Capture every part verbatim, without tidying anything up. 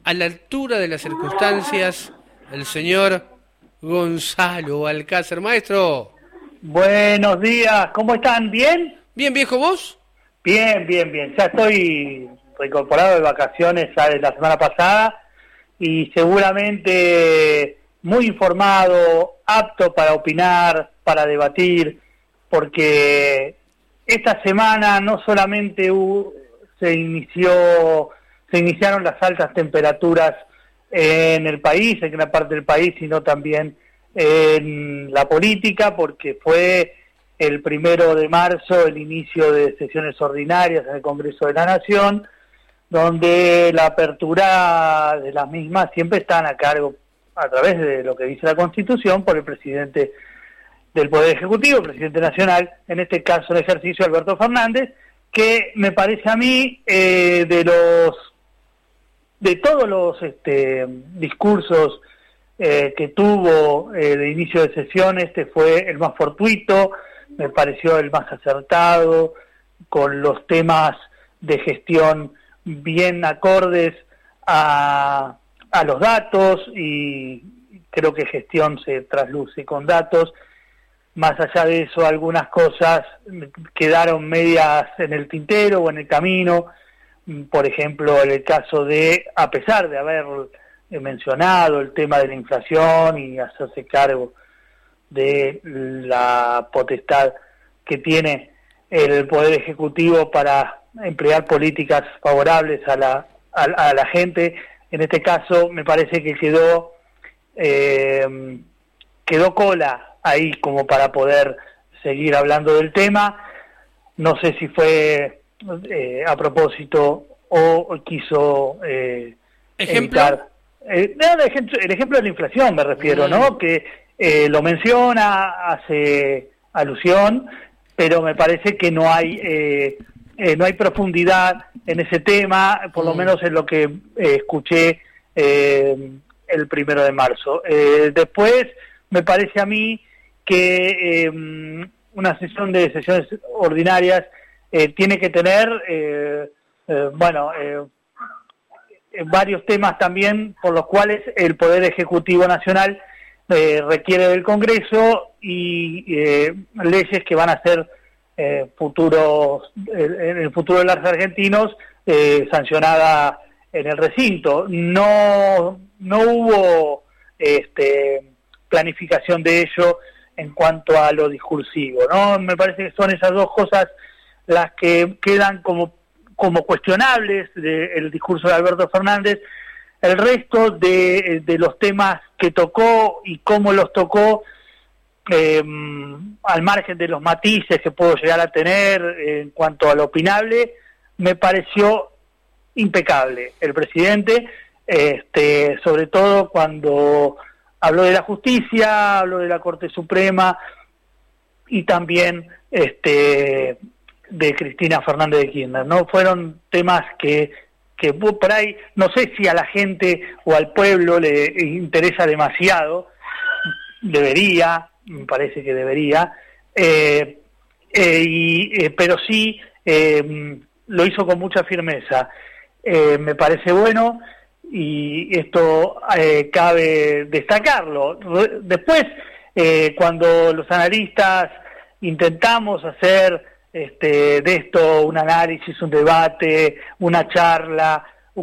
a la altura de las circunstancias el señor Gonzalo Alcázar. Maestro. Buenos días, ¿cómo están? ¿Bien? Bien, viejo, ¿vos? Bien, bien, bien. Ya estoy reincorporado de vacaciones de la semana pasada y seguramente muy informado, apto para opinar, para debatir, porque esta semana no solamente hubo, se inició, se iniciaron las altas temperaturas en el país, en gran parte del país, sino también en la política, porque fue el primero de marzo el inicio de sesiones ordinarias en el Congreso de la Nación, donde la apertura de las mismas siempre están a cargo, a través de lo que dice la Constitución, por el presidente del Poder Ejecutivo, el presidente nacional, en este caso en ejercicio Alberto Fernández, que me parece a mí eh, de los de todos los este, discursos eh, que tuvo eh, de inicio de sesión, este fue el más fortuito, me pareció el más acertado, con los temas de gestión bien acordes a, a los datos, y creo que gestión se trasluce con datos. Más allá de eso, algunas cosas quedaron medias en el tintero o en el camino. Por ejemplo, en el caso de, a pesar de haber mencionado el tema de la inflación y hacerse cargo de la potestad que tiene el Poder Ejecutivo para emplear políticas favorables a la, a, a la gente, en este caso me parece que quedó, eh, quedó cola ahí como para poder seguir hablando del tema. No sé si fue Eh, a propósito o quiso eh, ¿Ejemplo? evitar eh, no, el, ejemplo, el ejemplo de la inflación me refiero, mm. ¿no? Que eh, lo menciona, hace alusión, pero me parece que no hay eh, eh, no hay profundidad en ese tema, por mm. lo menos en lo que eh, escuché eh, el primero de marzo. Eh, después me parece a mí que eh, una sesión de sesiones ordinarias Eh, tiene que tener, eh, eh, bueno, eh, varios temas también por los cuales el Poder Ejecutivo Nacional eh, requiere del Congreso y eh, leyes que van a ser eh, futuros, eh, en el futuro de los argentinos, eh, sancionada en el recinto. No, no hubo este, planificación de ello en cuanto a lo discursivo, ¿no? Me parece que son esas dos cosas las que quedan como, como cuestionables del discurso de Alberto Fernández. El resto de, de los temas que tocó y cómo los tocó, eh, al margen de los matices que puedo llegar a tener en cuanto a lo opinable, me pareció impecable el presidente, este, sobre todo cuando habló de la justicia, habló de la Corte Suprema y también este de Cristina Fernández de Kirchner, ¿no? Fueron temas que, que por ahí, no sé si a la gente o al pueblo le interesa demasiado, debería, me parece que debería, eh, eh, y, eh, pero sí eh, lo hizo con mucha firmeza. Eh, me parece bueno y esto eh, cabe destacarlo. Después, eh, cuando los analistas intentamos hacer Este, de esto un análisis, un debate, una charla,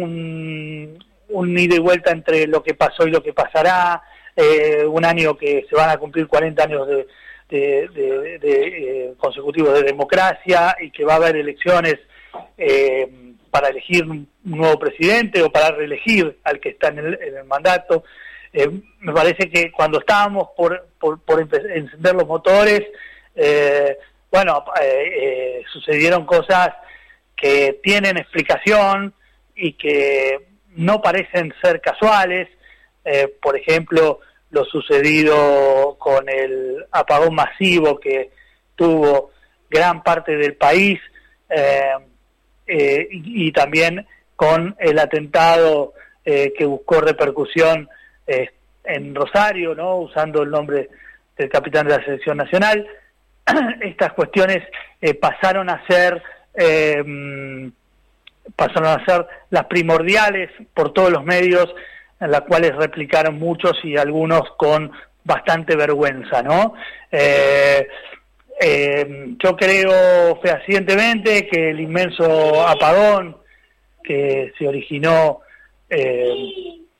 un, un ida y vuelta entre lo que pasó y lo que pasará, eh, un año que se van a cumplir cuarenta años de, de, de, de, de eh, consecutivos de democracia y que va a haber elecciones eh, para elegir un nuevo presidente o para reelegir al que está en el, en el mandato. Eh, me parece que cuando estábamos por, por, por encender los motores, eh, bueno, eh, eh, sucedieron cosas que tienen explicación y que no parecen ser casuales. Eh, por ejemplo, lo sucedido con el apagón masivo que tuvo gran parte del país, eh, eh, y, y también con el atentado eh, que buscó repercusión eh, en Rosario, ¿no? Usando el nombre del capitán de la selección nacional. Estas cuestiones eh, pasaron a ser eh, pasaron a ser las primordiales por todos los medios, en las cuales replicaron muchos y algunos con bastante vergüenza, ¿no? Eh, eh, yo creo fehacientemente que el inmenso apagón que se originó eh,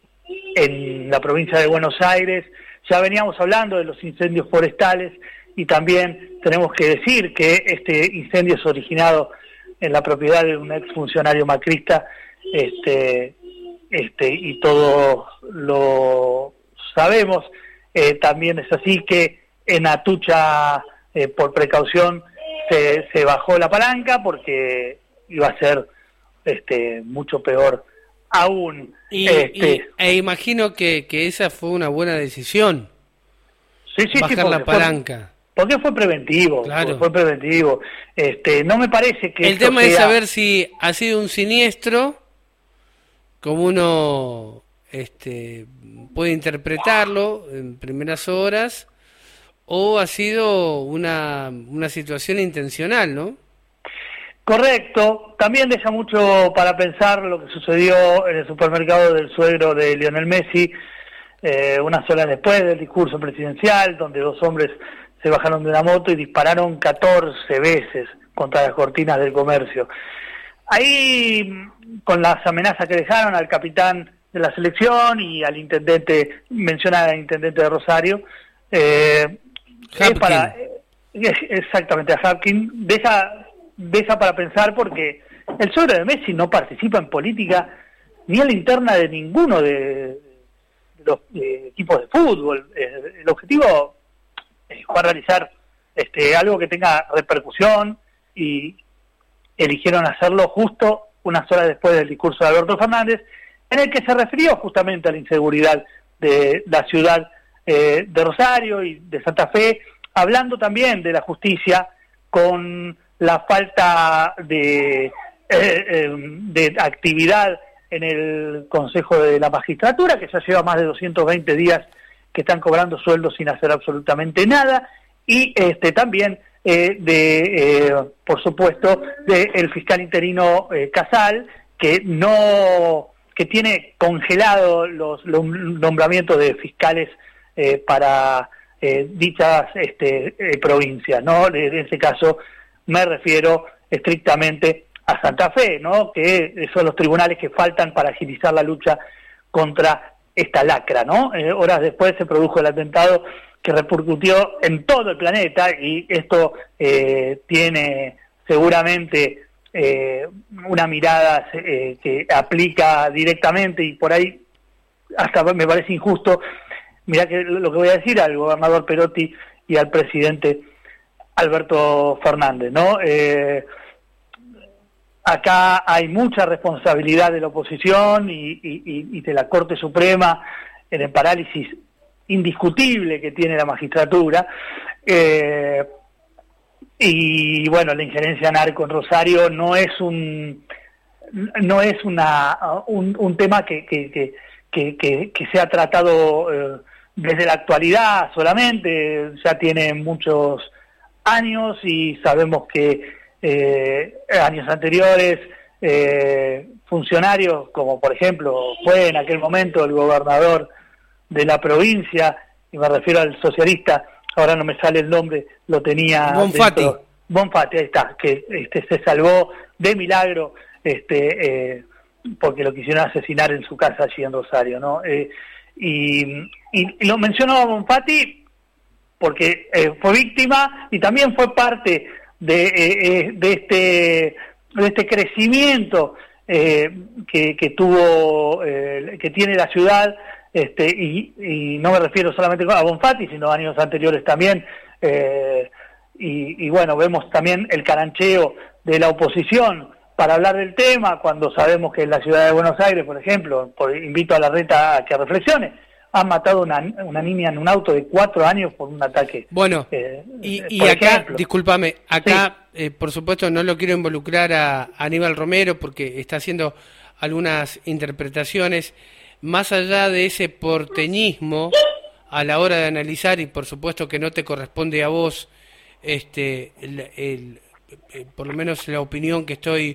en la provincia de Buenos Aires, ya veníamos hablando de los incendios forestales y también tenemos que decir que este incendio es originado en la propiedad de un exfuncionario macrista, este, este, y todos lo sabemos. Eh, también es así que en Atucha, eh, por precaución, se, se bajó la palanca porque iba a ser este, mucho peor aún. Y, este, y e imagino que, que esa fue una buena decisión, sí, sí, bajar sí, la palanca. Fue, porque fue preventivo, claro. fue preventivo. Este, no me parece que el esto tema sea... es saber si ha sido un siniestro, como uno este, puede interpretarlo en primeras horas, o ha sido una, una situación intencional, ¿no? Correcto. También deja mucho para pensar lo que sucedió en el supermercado del suegro de Lionel Messi, eh, unas horas después del discurso presidencial, donde dos hombres se bajaron de una moto y dispararon catorce veces contra las cortinas del comercio. Ahí, con las amenazas que dejaron al capitán de la selección y al intendente, menciona al intendente de Rosario, eh, es para, es exactamente, a Hapkin, deja, deja para pensar porque el suegro de Messi no participa en política ni en la interna de ninguno de los eh, equipos de fútbol. Eh, el objetivo eh, fue realizar este, algo que tenga repercusión y eligieron hacerlo justo unas horas después del discurso de Alberto Fernández, en el que se refirió justamente a la inseguridad de la ciudad eh, de Rosario y de Santa Fe, hablando también de la justicia con la falta de, eh, eh, de actividad en el Consejo de la Magistratura, que ya lleva más de doscientos veinte días que están cobrando sueldos sin hacer absolutamente nada, y este también eh, de, eh, por supuesto, del fiscal interino eh, Casal, que no que tiene congelado los, los nombramientos de fiscales eh, para eh, dichas este, eh, provincias, ¿no? En este caso me refiero estrictamente a Santa Fe, ¿no? Que son los tribunales que faltan para agilizar la lucha contra esta lacra, ¿no? Eh, horas después se produjo el atentado que repercutió en todo el planeta y esto eh, tiene seguramente eh, una mirada eh, que aplica directamente y por ahí hasta me parece injusto. Mirá que lo que voy a decir al gobernador Perotti y al presidente Alberto Fernández, ¿no? Eh, acá hay mucha responsabilidad de la oposición y, y, y de la Corte Suprema en el parálisis indiscutible que tiene la magistratura, eh, y bueno, la injerencia narco en Rosario no es un no es una un, un tema que que, que, que, que, que se ha tratado eh, desde la actualidad solamente, ya tiene muchos años y sabemos que eh, años anteriores eh, funcionarios como por ejemplo fue en aquel momento el gobernador de la provincia, y me refiero al socialista, ahora no me sale el nombre, lo tenía Bonfatti. dentro. Bonfatti, ahí está, que este se salvó de milagro este eh, porque lo quisieron asesinar en su casa allí en Rosario, ¿no? Eh, y, y, y lo menciono a Bonfatti porque eh, fue víctima y también fue parte de, eh, de este de este crecimiento eh, que, que tuvo eh, que tiene la ciudad, este y, y no me refiero solamente a Bonfatti sino a años anteriores también, eh, y, y bueno, vemos también el carancheo de la oposición para hablar del tema cuando sabemos que en la ciudad de Buenos Aires, por ejemplo, por, invito a la reta a que reflexione, han matado una, una niña en un auto de cuatro años por un ataque. Bueno, eh, y, y acá, ejemplo. discúlpame, acá sí. eh, por supuesto no lo quiero involucrar a, a Aníbal Romero porque está haciendo algunas interpretaciones, más allá de ese porteñismo a la hora de analizar, y por supuesto que no te corresponde a vos, este el, el, el, por lo menos la opinión que estoy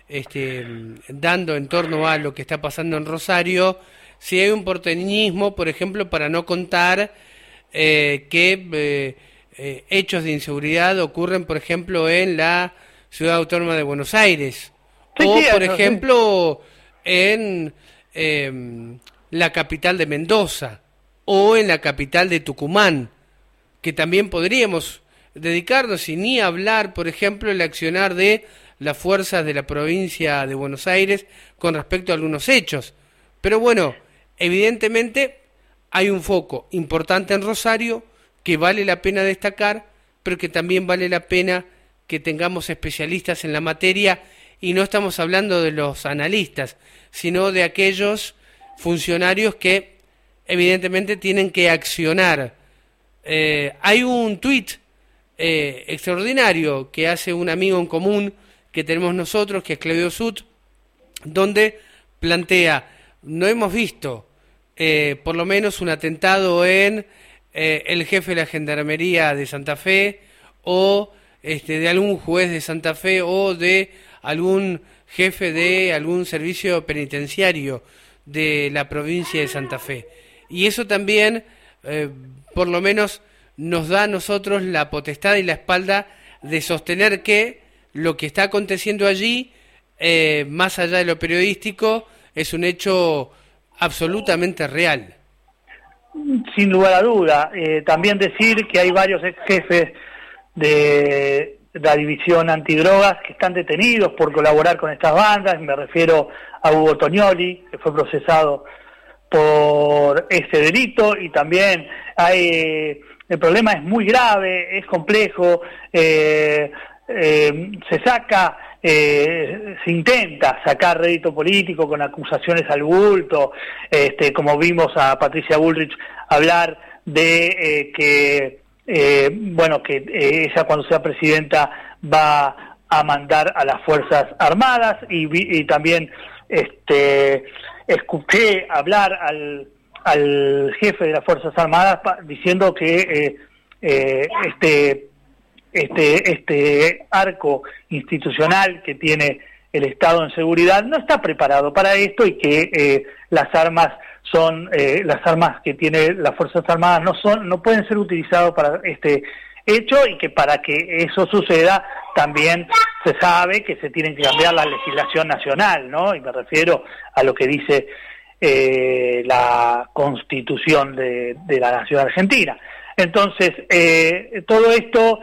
este, dando en torno a lo que está pasando en Rosario, si hay un porteñismo, por ejemplo, para no contar eh, que eh, eh, hechos de inseguridad ocurren, por ejemplo, en la Ciudad Autónoma de Buenos Aires, sí, o, sí, por ejemplo, sí. en eh, la capital de Mendoza, o en la capital de Tucumán, que también podríamos dedicarnos, y ni hablar, por ejemplo, el accionar de las fuerzas de la provincia de Buenos Aires con respecto a algunos hechos. Pero bueno, evidentemente hay un foco importante en Rosario que vale la pena destacar, pero que también vale la pena que tengamos especialistas en la materia, y no estamos hablando de los analistas, sino de aquellos funcionarios que evidentemente tienen que accionar. Eh, hay un tuit eh, extraordinario que hace un amigo en común que tenemos nosotros, que es Claudio Sut, donde plantea: no hemos visto eh, por lo menos un atentado en eh, el jefe de la Gendarmería de Santa Fe, o este, de algún juez de Santa Fe, o de algún jefe de algún servicio penitenciario de la provincia de Santa Fe. Y eso también, eh, por lo menos, nos da a nosotros la potestad y la espalda de sostener que lo que está aconteciendo allí, eh, más allá de lo periodístico, es un hecho absolutamente real. Sin lugar a duda. Eh, también decir que hay varios ex jefes de la división antidrogas que están detenidos por colaborar con estas bandas. Me refiero a Hugo Tognoli, que fue procesado por ese delito, y también hay, el problema es muy grave, es complejo, eh, eh, se saca, eh, se intenta sacar rédito político con acusaciones al bulto, este, como vimos a Patricia Bullrich hablar de eh, que, eh, bueno, que eh, ella cuando sea presidenta va a mandar a las Fuerzas Armadas, y, y también este escuché hablar al, al jefe de las Fuerzas Armadas pa, diciendo que eh, eh, este este este arco institucional que tiene el Estado en seguridad no está preparado para esto, y que eh, las armas son eh, las armas que tiene las Fuerzas Armadas no son no pueden ser utilizadas para este hecho, y que para que eso suceda también se sabe que se tiene que cambiar la legislación nacional, ¿no? Y me refiero a lo que dice eh, la Constitución de, de la Nación Argentina. Entonces, eh, todo esto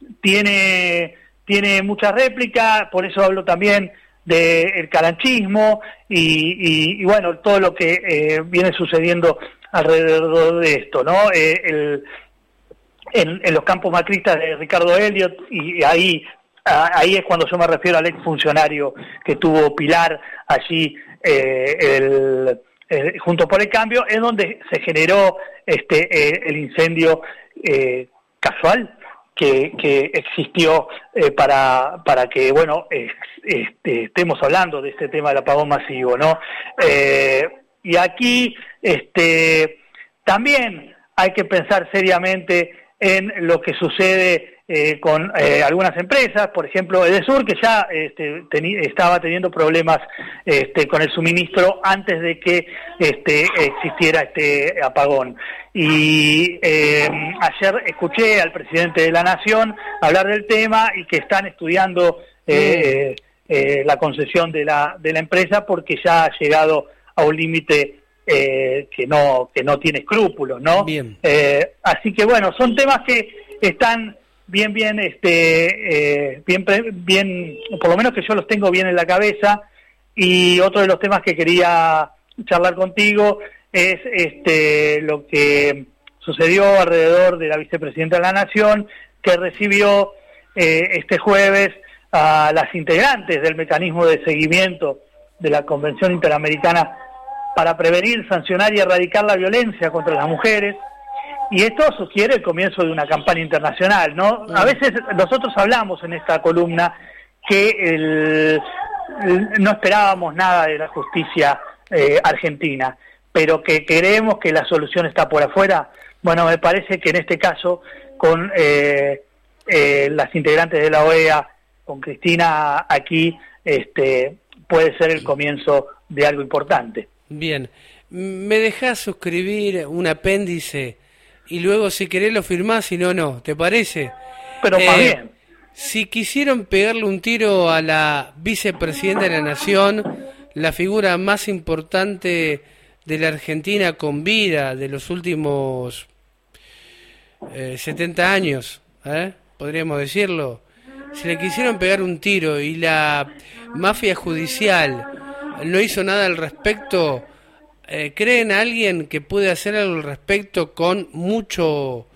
tiene tiene mucha réplica, por eso hablo también del caranchismo y, y, y bueno, todo lo que eh, viene sucediendo alrededor de esto, ¿no? Eh, el En, en los campos macristas de Ricardo Elliott, y ahí ahí es cuando yo me refiero al exfuncionario que tuvo Pilar allí eh, el, el, junto por el cambio, es donde se generó este eh, el incendio eh, casual que, que existió eh, para para que bueno eh, este, estemos hablando de este tema del apagón masivo, ¿no? Eh, y aquí este también hay que pensar seriamente en lo que sucede eh, con eh, algunas empresas, por ejemplo Edesur, que ya este, teni- estaba teniendo problemas este, con el suministro antes de que este, existiera este apagón. Y eh, ayer escuché al presidente de la Nación hablar del tema, y que están estudiando eh, eh, la concesión de la, de la empresa, porque ya ha llegado a un límite Eh, que no que no tiene escrúpulos, ¿no? Bien. Eh, así que bueno, son temas que están bien bien este eh, bien bien por lo menos que yo los tengo bien en la cabeza. Y otro de los temas que quería charlar contigo es este lo que sucedió alrededor de la vicepresidenta de la Nación, que recibió eh, este jueves a las integrantes del mecanismo de seguimiento de la Convención Interamericana para prevenir, sancionar y erradicar la violencia contra las mujeres. Y esto sugiere el comienzo de una campaña internacional, ¿no? A veces nosotros hablamos en esta columna que el, el, no esperábamos nada de la justicia eh, argentina, pero que creemos que la solución está por afuera. Bueno, me parece que en este caso, con eh, eh, las integrantes de la O E A, con Cristina aquí, este, puede ser el comienzo de algo importante. Bien, ¿me dejás suscribir un apéndice y luego si querés lo firmás, si no, no? ¿Te parece? Pero más eh, bien. Si quisieron pegarle un tiro a la vicepresidenta de la Nación, la figura más importante de la Argentina con vida de los últimos eh, setenta años, ¿eh? podríamos decirlo, si le quisieron pegar un tiro y la mafia judicial no hizo nada al respecto, eh, ¿creen a alguien que puede hacer algo al respecto con mucho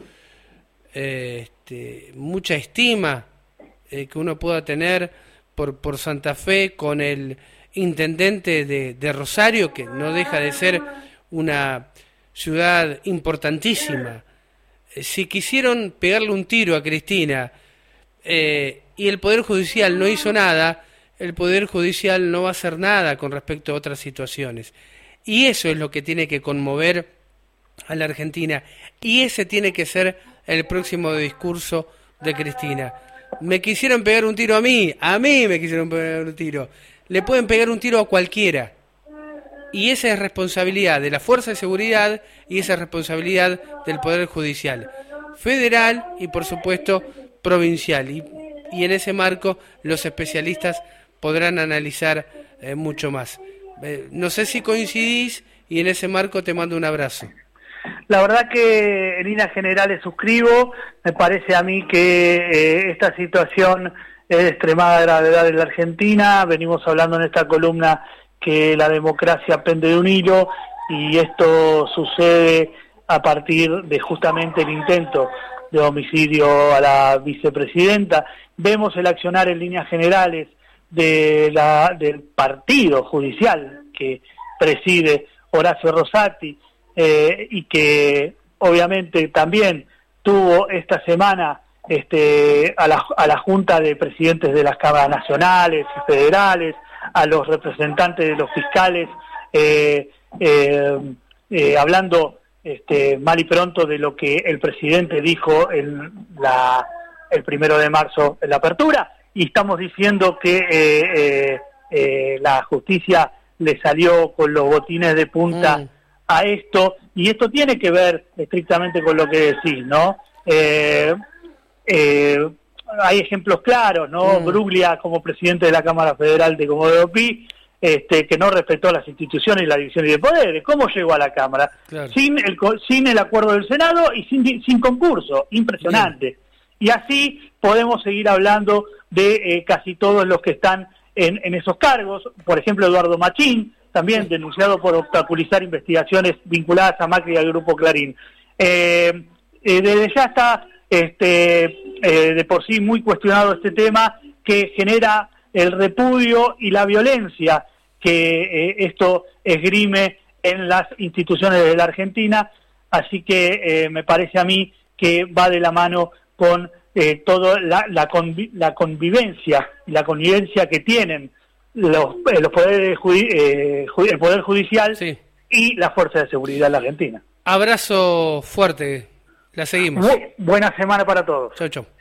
eh, este, mucha estima eh, que uno pueda tener por, por Santa Fe con el intendente de, de Rosario, que no deja de ser una ciudad importantísima? Eh, si quisieron pegarle un tiro a Cristina eh, y el Poder Judicial no hizo nada, el Poder Judicial no va a hacer nada con respecto a otras situaciones. Y eso es lo que tiene que conmover a la Argentina. Y ese tiene que ser el próximo discurso de Cristina. Me quisieron pegar un tiro a mí, a mí me quisieron pegar un tiro. Le pueden pegar un tiro a cualquiera. Y esa es responsabilidad de la Fuerza de Seguridad y esa es responsabilidad del Poder Judicial federal y, por supuesto, provincial. Y, y en ese marco los especialistas podrán analizar eh, mucho más. Eh, no sé si coincidís y en ese marco te mando un abrazo. La verdad que en líneas generales suscribo. Me parece a mí que eh, esta situación es de extremada gravedad en la Argentina. Venimos hablando en esta columna que la democracia pende de un hilo y esto sucede a partir de justamente el intento de homicidio a la vicepresidenta. Vemos el accionar en líneas generales de la, del partido judicial que preside Horacio Rosati eh, y que obviamente también tuvo esta semana este, a, la, a la Junta de Presidentes de las Cámaras Nacionales y Federales, a los representantes de los fiscales, eh, eh, eh, hablando este, mal y pronto de lo que el presidente dijo en la, el primero de marzo en la apertura, y estamos diciendo que eh, eh, eh, la justicia le salió con los botines de punta mm. a esto, y esto tiene que ver estrictamente con lo que decís, ¿no? Eh, eh, hay ejemplos claros, ¿no? Mm. Bruglia como presidente de la Cámara Federal de Comodoro Pi, este, que no respetó las instituciones y la división de poderes. ¿Cómo llegó a la Cámara? Claro. Sin el sin el acuerdo del Senado y sin, sin concurso. Impresionante. Bien. Y así podemos seguir hablando de eh, casi todos los que están en, en esos cargos. Por ejemplo, Eduardo Machín, también sí. denunciado por obstaculizar investigaciones vinculadas a Macri y al Grupo Clarín. Eh, eh, desde ya está este, eh, de por sí muy cuestionado este tema, que genera el repudio y la violencia que eh, esto esgrime en las instituciones de la Argentina. Así que eh, me parece a mí que va de la mano con eh, toda la, la, convi la convivencia y la convivencia que tienen los, eh, los poderes judi eh, el Poder Judicial sí. y la Fuerza de Seguridad de la Argentina. Abrazo fuerte, la seguimos. Bu buena semana para todos. Chau, chau.